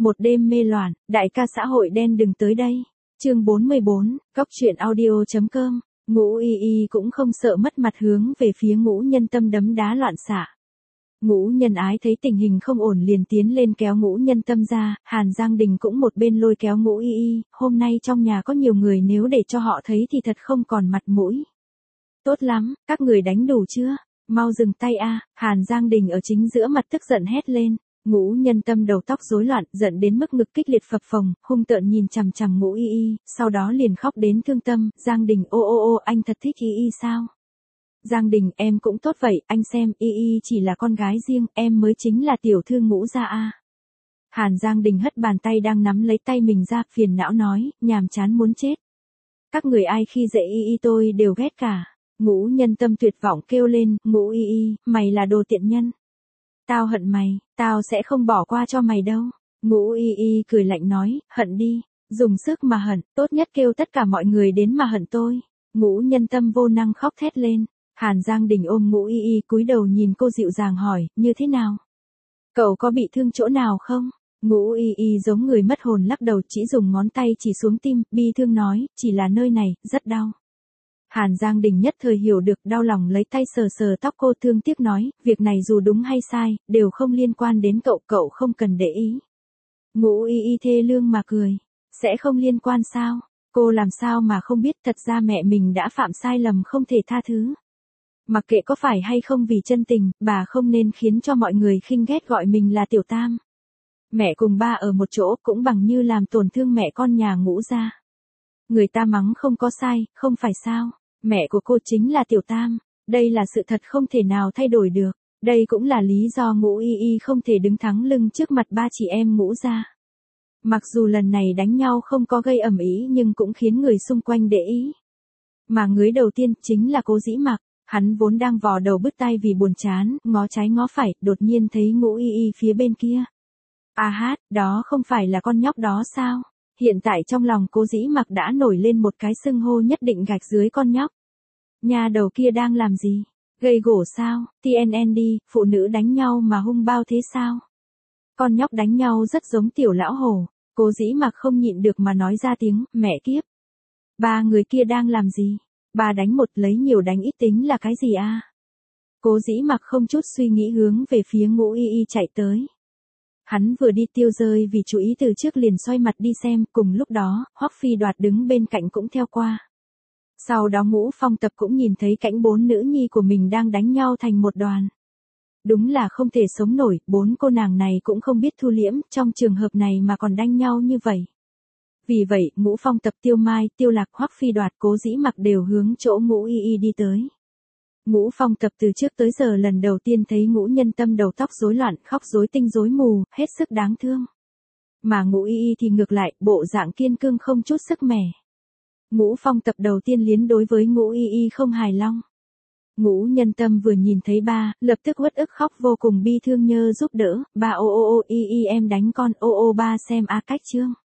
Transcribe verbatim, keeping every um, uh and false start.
một đêm mê loạn, đại ca xã hội đen đừng tới đây. Chương bốn mươi bốn, góc truyện audio chấm com. Ngũ Y Y cũng không sợ mất mặt hướng về phía Ngũ Nhân Tâm đấm đá loạn xạ. Ngũ Nhân Ái thấy tình hình không ổn liền tiến lên kéo Ngũ Nhân Tâm ra, Hàn Giang Đình cũng một bên lôi kéo Ngũ Y Y, hôm nay trong nhà có nhiều người nếu để cho họ thấy thì thật không còn mặt mũi. Tốt lắm, các người đánh đủ chưa? Mau dừng tay a! Hàn Giang Đình ở chính giữa mặt tức giận hét lên. Ngũ Nhân Tâm đầu tóc rối loạn, giận đến mức ngực kích liệt phập phồng, hung tợn nhìn chằm chằm Ngũ Y Y, sau đó liền khóc đến thương tâm. Giang Đình ô ô ô, anh thật thích Y Y sao? Giang Đình, em cũng tốt vậy, anh xem, Y Y chỉ là con gái riêng, em mới chính là tiểu thư Ngũ gia a. Hàn Giang Đình hất bàn tay đang nắm lấy tay mình ra, phiền não nói, nhàm chán muốn chết. Các người ai khi dễ Y Y tôi đều ghét cả. Ngũ Nhân Tâm tuyệt vọng kêu lên, Ngũ Y Y, mày là đồ tiện nhân. Tao hận mày, tao sẽ không bỏ qua cho mày đâu. Ngũ Y Y cười lạnh nói, hận đi, dùng sức mà hận, tốt nhất kêu tất cả mọi người đến mà hận tôi. Ngũ Nhân Tâm vô năng khóc thét lên. Hàn Giang Đình ôm Ngũ Y Y cúi đầu nhìn cô dịu dàng hỏi, như thế nào? Cậu có bị thương chỗ nào không? Ngũ Y Y giống người mất hồn lắc đầu, chỉ dùng ngón tay chỉ xuống tim, bi thương nói, chỉ là nơi này, rất đau. Hàn Giang Đình nhất thời hiểu được, đau lòng lấy tay sờ sờ tóc cô, thương tiếc nói, việc này dù đúng hay sai, đều không liên quan đến cậu, cậu không cần để ý. Ngũ Y Y thê lương mà cười, sẽ không liên quan sao? Cô làm sao mà không biết, thật ra mẹ mình đã phạm sai lầm không thể tha thứ. Mặc kệ có phải hay không vì chân tình, bà không nên khiến cho mọi người khinh ghét gọi mình là tiểu tam. Mẹ cùng ba ở một chỗ cũng bằng như làm tổn thương mẹ con nhà Ngũ gia. Người ta mắng không có sai, không phải sao? Mẹ của cô chính là tiểu tam, đây là sự thật không thể nào thay đổi được, đây cũng là lý do Ngũ Y Y không thể đứng thẳng lưng trước mặt ba chị em Ngũ gia. Mặc dù lần này đánh nhau không có gây ầm ĩ nhưng cũng khiến người xung quanh để ý. Mà người đầu tiên chính là Cố Dĩ Mặc, hắn vốn đang vò đầu bứt tai vì buồn chán, ngó trái ngó phải, đột nhiên thấy Ngũ Y Y phía bên kia. A hát, đó không phải là con nhóc đó sao? Hiện tại trong lòng Cố Dĩ Mặc đã nổi lên một cái xưng hô nhất định gạch dưới con nhóc. Nhà đầu kia đang làm gì? Gây gổ sao? tê en en đi, phụ nữ đánh nhau mà hung bao thế sao? Con nhóc đánh nhau rất giống tiểu lão hổ. Cố Dĩ Mặc không nhịn được mà nói ra tiếng, mẹ kiếp. Ba người kia đang làm gì? Ba đánh một lấy nhiều đánh ít tính là cái gì a? Cố Dĩ Mặc không chút suy nghĩ hướng về phía Ngũ Y Y chạy tới. Hắn vừa đi tiêu rơi vì chú ý từ trước liền xoay mặt đi xem, cùng lúc đó, Hoắc Phi Đoạt đứng bên cạnh cũng theo qua. Sau đó Ngũ Phong Tập cũng nhìn thấy cảnh bốn nữ nhi của mình đang đánh nhau thành một đoàn. Đúng là không thể sống nổi, bốn cô nàng này cũng không biết thu liễm, trong trường hợp này mà còn đánh nhau như vậy. Vì vậy, Ngũ Phong Tập, Tiêu Mai, Tiêu Lạc, Hoắc Phi Đoạt, Cố Dĩ Mặc đều hướng chỗ Ngũ Y Y đi tới. Ngũ Phong Tập từ trước tới giờ lần đầu tiên thấy Ngũ Nhân Tâm đầu tóc rối loạn, khóc rối tinh rối mù, hết sức đáng thương. Mà Ngũ Y Y thì ngược lại, bộ dạng kiên cương không chút sức mẻ. Ngũ Phong Tập đầu tiên liến đối với Ngũ Y Y không hài lòng. Ngũ Nhân Tâm vừa nhìn thấy ba, lập tức uất ức khóc vô cùng bi thương nhờ giúp đỡ, ba ô ô ô Y Y em đánh con, ô ô ba xem a cách chương.